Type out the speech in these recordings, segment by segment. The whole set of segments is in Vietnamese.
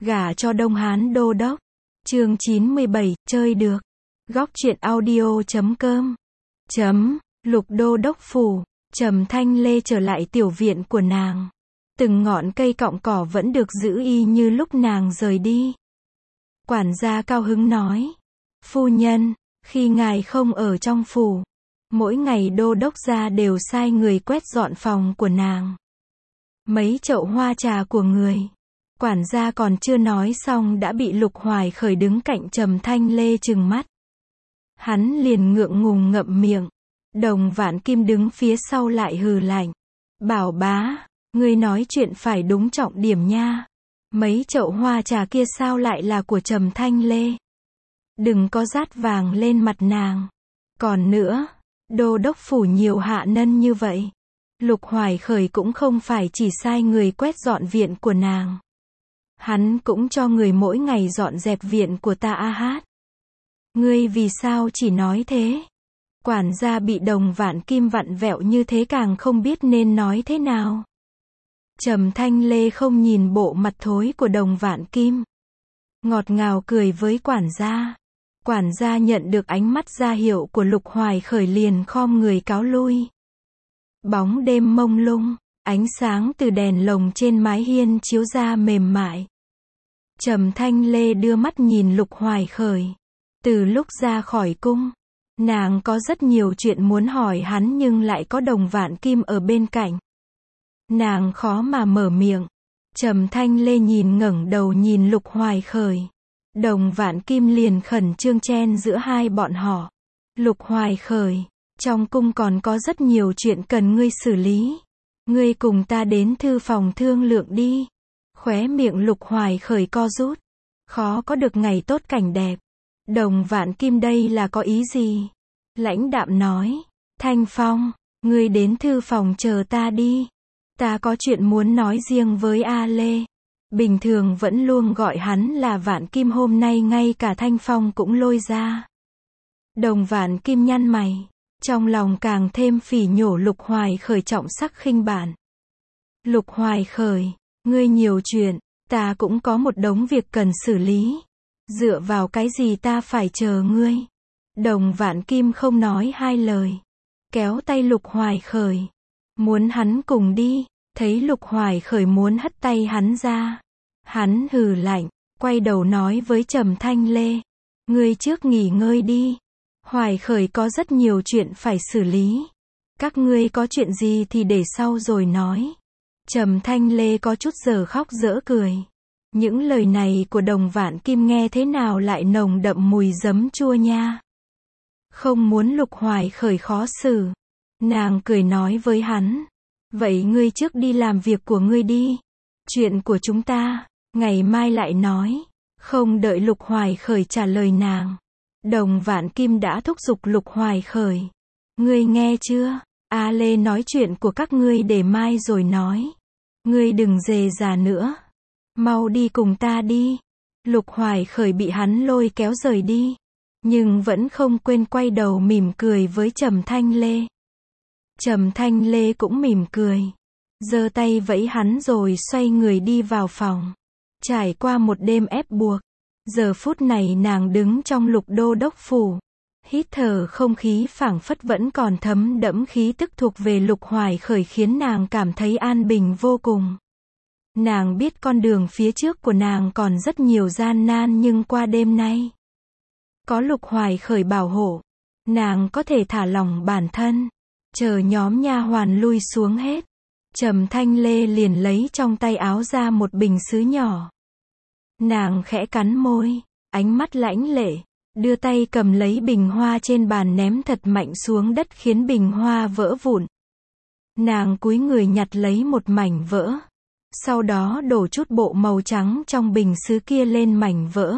Gả cho Đông Hán Đô Đốc. Chương 97, chơi được. Góc truyện audio.com. Lục Đô Đốc phủ. Trầm Thanh Lê trở lại tiểu viện của nàng. Từng ngọn cây cọng cỏ vẫn được giữ y như lúc nàng rời đi. Quản gia cao hứng nói: phu nhân, khi ngài không ở trong phủ, mỗi ngày đô đốc gia đều sai người quét dọn phòng của nàng. Mấy chậu hoa trà của người. Quản gia còn chưa nói xong đã bị Lục Hoài Khởi đứng cạnh Trầm Thanh Lê trừng mắt. Hắn liền ngượng ngùng ngậm miệng. Đồng Vạn Kim đứng phía sau lại hừ lạnh: bảo bá, ngươi nói chuyện phải đúng trọng điểm nha. Mấy chậu hoa trà kia sao lại là của Trầm Thanh Lê? Đừng có dát vàng lên mặt nàng. Còn nữa, đô đốc phủ nhiều hạ nhân như vậy. Lục Hoài Khởi cũng không phải chỉ sai người quét dọn viện của nàng. Hắn cũng cho người mỗi ngày dọn dẹp viện của ta a hát. Ngươi vì sao chỉ nói thế? Quản gia bị Đồng Vạn Kim vặn vẹo như thế càng không biết nên nói thế nào. Trầm Thanh Lê không nhìn bộ mặt thối của Đồng Vạn Kim. Ngọt ngào cười với quản gia. Quản gia nhận được ánh mắt ra hiệu của Lục Hoài Khởi liền khom người cáo lui. Bóng đêm mông lung, ánh sáng từ đèn lồng trên mái hiên chiếu ra mềm mại. Trầm Thanh Lê đưa mắt nhìn Lục Hoài Khởi. Từ lúc ra khỏi cung, nàng có rất nhiều chuyện muốn hỏi hắn nhưng lại có Đồng Vạn Kim ở bên cạnh. Nàng khó mà mở miệng. Trầm Thanh Lê ngẩng đầu nhìn Lục Hoài Khởi. Đồng Vạn Kim liền khẩn trương chen giữa hai bọn họ. Lục Hoài Khởi, trong cung còn có rất nhiều chuyện cần ngươi xử lý. Ngươi cùng ta đến thư phòng thương lượng đi. Khóe miệng Lục Hoài Khởi co rút. Khó có được ngày tốt cảnh đẹp. Đồng Vạn Kim đây là có ý gì? Lãnh đạm nói: Thanh Phong, ngươi đến thư phòng chờ ta đi. Ta có chuyện muốn nói riêng với A Lê. Bình thường vẫn luôn gọi hắn là Vạn Kim, hôm nay ngay cả Thanh Phong cũng lôi ra. Đồng Vạn Kim nhăn mày, trong lòng càng thêm phỉ nhổ Lục Hoài Khởi trọng sắc khinh bạn. Lục Hoài Khởi, ngươi nhiều chuyện, ta cũng có một đống việc cần xử lý. Dựa vào cái gì ta phải chờ ngươi? Đồng Vạn Kim không nói hai lời, kéo tay Lục Hoài Khởi, muốn hắn cùng đi. Thấy Lục Hoài Khởi muốn hất tay hắn ra, hắn hừ lạnh, quay đầu nói với Trầm Thanh Lê: ngươi trước nghỉ ngơi đi. Hoài Khởi có rất nhiều chuyện phải xử lý. Các ngươi có chuyện gì thì để sau rồi nói. Trầm Thanh Lê có chút dở khóc dở cười. Những lời này của Đồng Vạn Kim nghe thế nào lại nồng đậm mùi giấm chua nha. Không muốn Lục Hoài Khởi khó xử, nàng cười nói với hắn: vậy ngươi trước đi làm việc của ngươi đi. Chuyện của chúng ta, ngày mai lại nói. Không đợi Lục Hoài Khởi trả lời nàng, Đồng Vạn Kim đã thúc giục Lục Hoài Khởi: ngươi nghe chưa? A Lê nói chuyện của các ngươi để mai rồi nói. Ngươi đừng rề rà nữa. Mau đi cùng ta đi. Lục Hoài Khởi bị hắn lôi kéo rời đi, nhưng vẫn không quên quay đầu mỉm cười với Trầm Thanh Lê. Trầm Thanh Lê cũng mỉm cười, giơ tay vẫy hắn rồi xoay người đi vào phòng. Trải qua một đêm ép buộc, giờ phút này nàng đứng trong Lục Đô Đốc phủ, hít thở không khí phảng phất vẫn còn thấm đẫm khí tức thuộc về Lục Hoài Khởi khiến nàng cảm thấy an bình vô cùng. Nàng biết con đường phía trước của nàng còn rất nhiều gian nan nhưng qua đêm nay, có Lục Hoài Khởi bảo hộ, nàng có thể thả lỏng bản thân. Chờ nhóm nha hoàn lui xuống hết, Trầm Thanh Lê liền lấy trong tay áo ra một bình sứ nhỏ. Nàng khẽ cắn môi, ánh mắt lãnh lệ, đưa tay cầm lấy bình hoa trên bàn ném thật mạnh xuống đất khiến bình hoa vỡ vụn. Nàng cúi người nhặt lấy một mảnh vỡ, sau đó đổ chút bộ màu trắng trong bình sứ kia lên mảnh vỡ.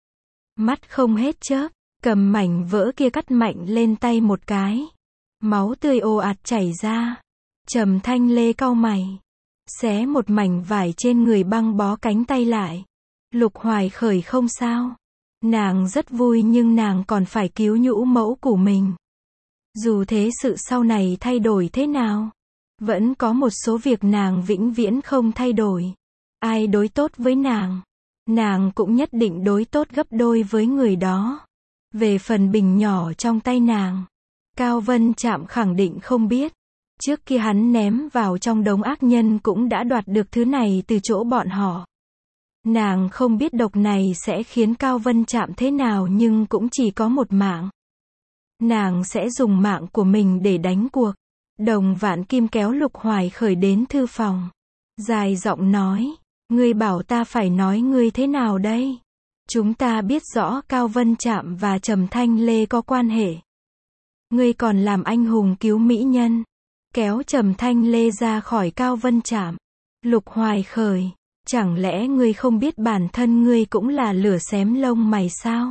Mắt không hết chớp, cầm mảnh vỡ kia cắt mạnh lên tay một cái. Máu tươi ồ ạt chảy ra. Trầm Thanh Lê cau mày, xé một mảnh vải trên người băng bó cánh tay lại. Lục Hoài Khởi không sao. Nàng rất vui nhưng nàng còn phải cứu nhũ mẫu của mình. Dù thế sự sau này thay đổi thế nào, vẫn có một số việc nàng vĩnh viễn không thay đổi. Ai đối tốt với nàng, nàng cũng nhất định đối tốt gấp đôi với người đó. Về phần bình nhỏ trong tay nàng, Cao Vân Trạm khẳng định không biết. Trước kia hắn ném vào trong đống ác nhân cũng đã đoạt được thứ này từ chỗ bọn họ. Nàng không biết độc này sẽ khiến Cao Vân Trạm thế nào nhưng cũng chỉ có một mạng. Nàng sẽ dùng mạng của mình để đánh cuộc. Đồng Vạn Kim kéo Lục Hoài Khởi đến thư phòng. Dài giọng nói, ngươi bảo ta phải nói ngươi thế nào đây? Chúng ta biết rõ Cao Vân Trạm và Trầm Thanh Lê có quan hệ. Ngươi còn làm anh hùng cứu mỹ nhân. Kéo Trầm Thanh Lê ra khỏi Cao Vân Trạm. Lục Hoài Khởi, chẳng lẽ ngươi không biết bản thân ngươi cũng là lửa xém lông mày sao?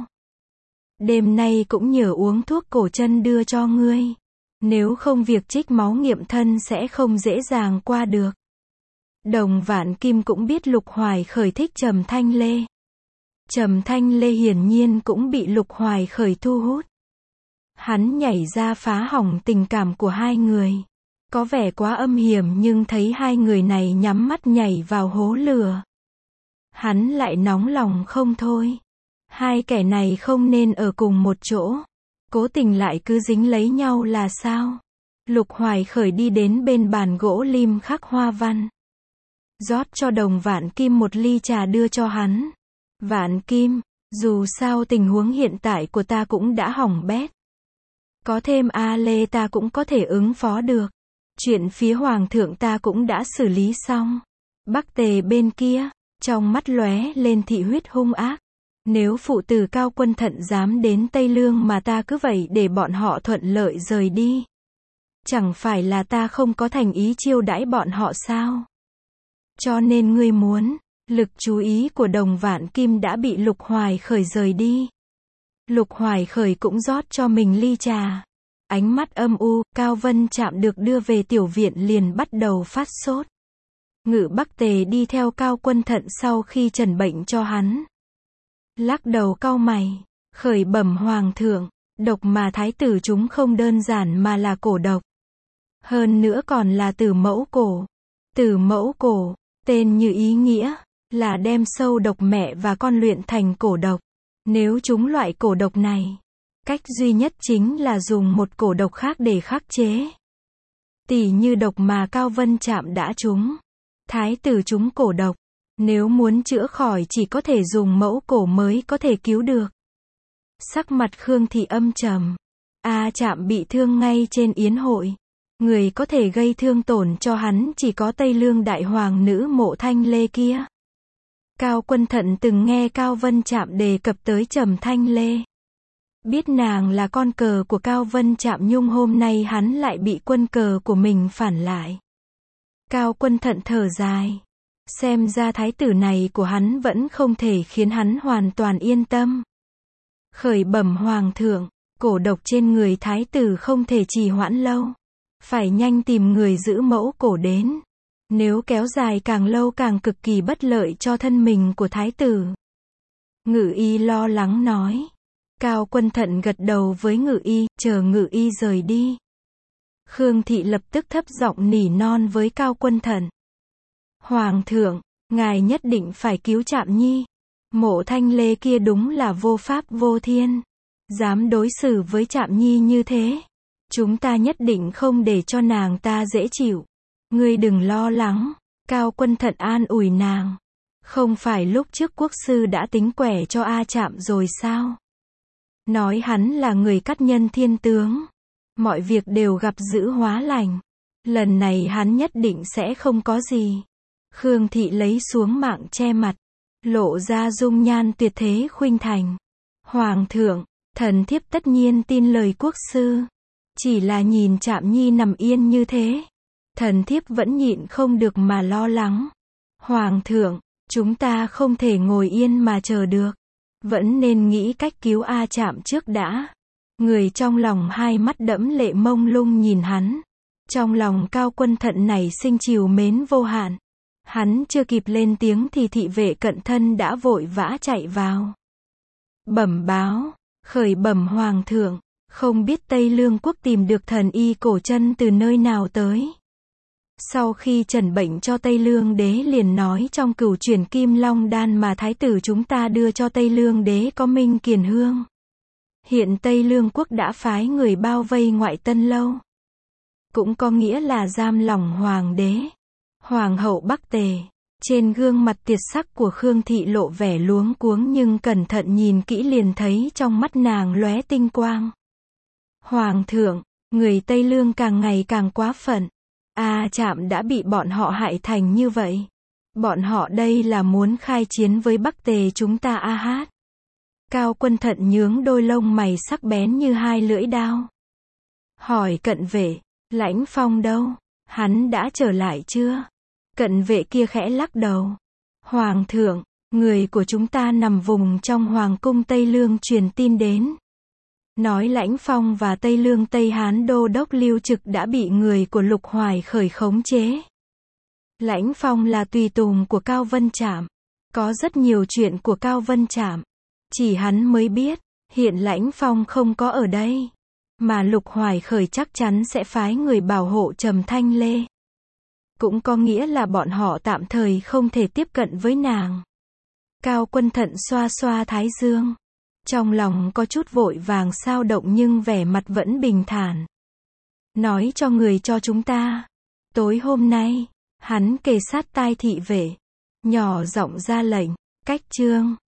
Đêm nay cũng nhờ uống thuốc cổ chân đưa cho ngươi. Nếu không việc trích máu nghiệm thân sẽ không dễ dàng qua được. Đồng Vạn Kim cũng biết Lục Hoài Khởi thích Trầm Thanh Lê. Trầm Thanh Lê hiển nhiên cũng bị Lục Hoài Khởi thu hút. Hắn nhảy ra phá hỏng tình cảm của hai người. Có vẻ quá âm hiểm nhưng thấy hai người này nhắm mắt nhảy vào hố lửa. Hắn lại nóng lòng không thôi. Hai kẻ này không nên ở cùng một chỗ. Cố tình lại cứ dính lấy nhau là sao? Lục Hoài Khởi đi đến bên bàn gỗ lim khắc hoa văn. Rót cho Đồng Vạn Kim một ly trà đưa cho hắn. Vạn Kim, dù sao tình huống hiện tại của ta cũng đã hỏng bét. Có thêm A Lê ta cũng có thể ứng phó được. Chuyện phía Hoàng thượng ta cũng đã xử lý xong. Bắc Tề bên kia, trong mắt lóe lên thị huyết hung ác. Nếu phụ tử Cao Quân Thận dám đến Tây Lương mà ta cứ vậy để bọn họ thuận lợi rời đi. Chẳng phải là ta không có thành ý chiêu đãi bọn họ sao? Cho nên ngươi muốn, lực chú ý của Đồng Vạn Kim đã bị Lục Hoài Khởi rời đi. Lục Hoài Khởi cũng rót cho mình ly trà. Ánh mắt âm u, Cao Vân Trạm được đưa về tiểu viện liền bắt đầu phát sốt. Ngự Bắc Tề đi theo Cao Quân Thận sau khi trần bệnh cho hắn. Lắc đầu cau mày, khởi bẩm Hoàng thượng, độc mà thái tử chúng không đơn giản mà là cổ độc. Hơn nữa còn là tử mẫu cổ. Tử mẫu cổ, tên như ý nghĩa, là đem sâu độc mẹ và con luyện thành cổ độc. Nếu chúng loại cổ độc này, cách duy nhất chính là dùng một cổ độc khác để khắc chế. Tỉ như độc mà Cao Vân Trạm đã trúng. Thái tử trúng cổ độc. Nếu muốn chữa khỏi chỉ có thể dùng mẫu cổ mới có thể cứu được. Sắc mặt Khương Thị âm trầm. A Trạm bị thương ngay trên yến hội. Người có thể gây thương tổn cho hắn chỉ có Tây Lương đại hoàng nữ Mộ Thanh Lê kia. Cao Quân Thận từng nghe Cao Vân Trạm đề cập tới Trầm Thanh Lê. Biết nàng là con cờ của Cao Vân Trạm nhưng hôm nay hắn lại bị quân cờ của mình phản lại. Cao Quân Thận thở dài. Xem ra thái tử này của hắn vẫn không thể khiến hắn hoàn toàn yên tâm. Khởi bẩm Hoàng thượng, cổ độc trên người thái tử không thể trì hoãn lâu. Phải nhanh tìm người giữ mẫu cổ đến. Nếu kéo dài càng lâu càng cực kỳ bất lợi cho thân mình của thái tử. Ngự y lo lắng nói. Cao Quân Thận gật đầu với ngự y, chờ ngự y rời đi. Khương Thị lập tức thấp giọng nỉ non với Cao Quân Thận. Hoàng thượng, ngài nhất định phải cứu Trạm Nhi. Mộ Thanh Lê kia đúng là vô pháp vô thiên. Dám đối xử với Trạm Nhi như thế. Chúng ta nhất định không để cho nàng ta dễ chịu. Ngươi đừng lo lắng. Cao Quân Thận an ủi nàng. Không phải lúc trước quốc sư đã tính quẻ cho A Trạm rồi sao? Nói hắn là người cắt nhân thiên tướng. Mọi việc đều gặp dữ hóa lành. Lần này hắn nhất định sẽ không có gì. Khương Thị lấy xuống mạng che mặt. Lộ ra dung nhan tuyệt thế khuynh thành. Hoàng thượng, thần thiếp tất nhiên tin lời quốc sư. Chỉ là nhìn Trạm Nhi nằm yên như thế. Thần thiếp vẫn nhịn không được mà lo lắng. Hoàng thượng, chúng ta không thể ngồi yên mà chờ được. Vẫn nên nghĩ cách cứu A Trạm trước đã. Người trong lòng hai mắt đẫm lệ mông lung nhìn hắn. Trong lòng Cao Quân Thận này sinh trìu mến vô hạn. Hắn chưa kịp lên tiếng thì thị vệ cận thân đã vội vã chạy vào. Bẩm báo, khởi bẩm Hoàng thượng, không biết Tây Lương quốc tìm được thần y cổ chân từ nơi nào tới. Sau khi trần bệnh cho Tây Lương đế liền nói trong cửu chuyển Kim Long đan mà thái tử chúng ta đưa cho Tây Lương đế có Minh Kiền Hương. Hiện Tây Lương quốc đã phái người bao vây ngoại Tân Lâu. Cũng có nghĩa là giam lỏng hoàng đế. Hoàng hậu Bắc Tề. Trên gương mặt tiệt sắc của Khương Thị lộ vẻ luống cuống nhưng cẩn thận nhìn kỹ liền thấy trong mắt nàng lóe tinh quang. Hoàng thượng, người Tây Lương càng ngày càng quá phận. Trạm đã bị bọn họ hại thành như vậy. Bọn họ đây là muốn khai chiến với Bắc Tề chúng ta hát. Cao Quân Thận nhướng đôi lông mày sắc bén như hai lưỡi đao. Hỏi cận vệ, Lãnh Phong đâu? Hắn đã trở lại chưa? Cận vệ kia khẽ lắc đầu. Hoàng thượng, người của chúng ta nằm vùng trong Hoàng cung Tây Lương truyền tin đến. Nói Lãnh Phong và Tây Lương Tây Hán đô đốc Lưu Trực đã bị người của Lục Hoài khởi khống chế. Lãnh Phong là tùy tùng của Cao Vân Trạm. Có rất nhiều chuyện của Cao Vân Trạm. Chỉ hắn mới biết, hiện Lãnh Phong không có ở đây. Mà Lục Hoài khởi chắc chắn sẽ phái người bảo hộ Trầm Thanh Lê. Cũng có nghĩa là bọn họ tạm thời không thể tiếp cận với nàng. Cao Quân Thận xoa xoa thái dương. Trong lòng có chút vội vàng sao động nhưng vẻ mặt vẫn bình thản. Nói cho người cho chúng ta. Tối hôm nay, hắn kề sát tai thị vệ. Nhỏ giọng ra lệnh, cách chương.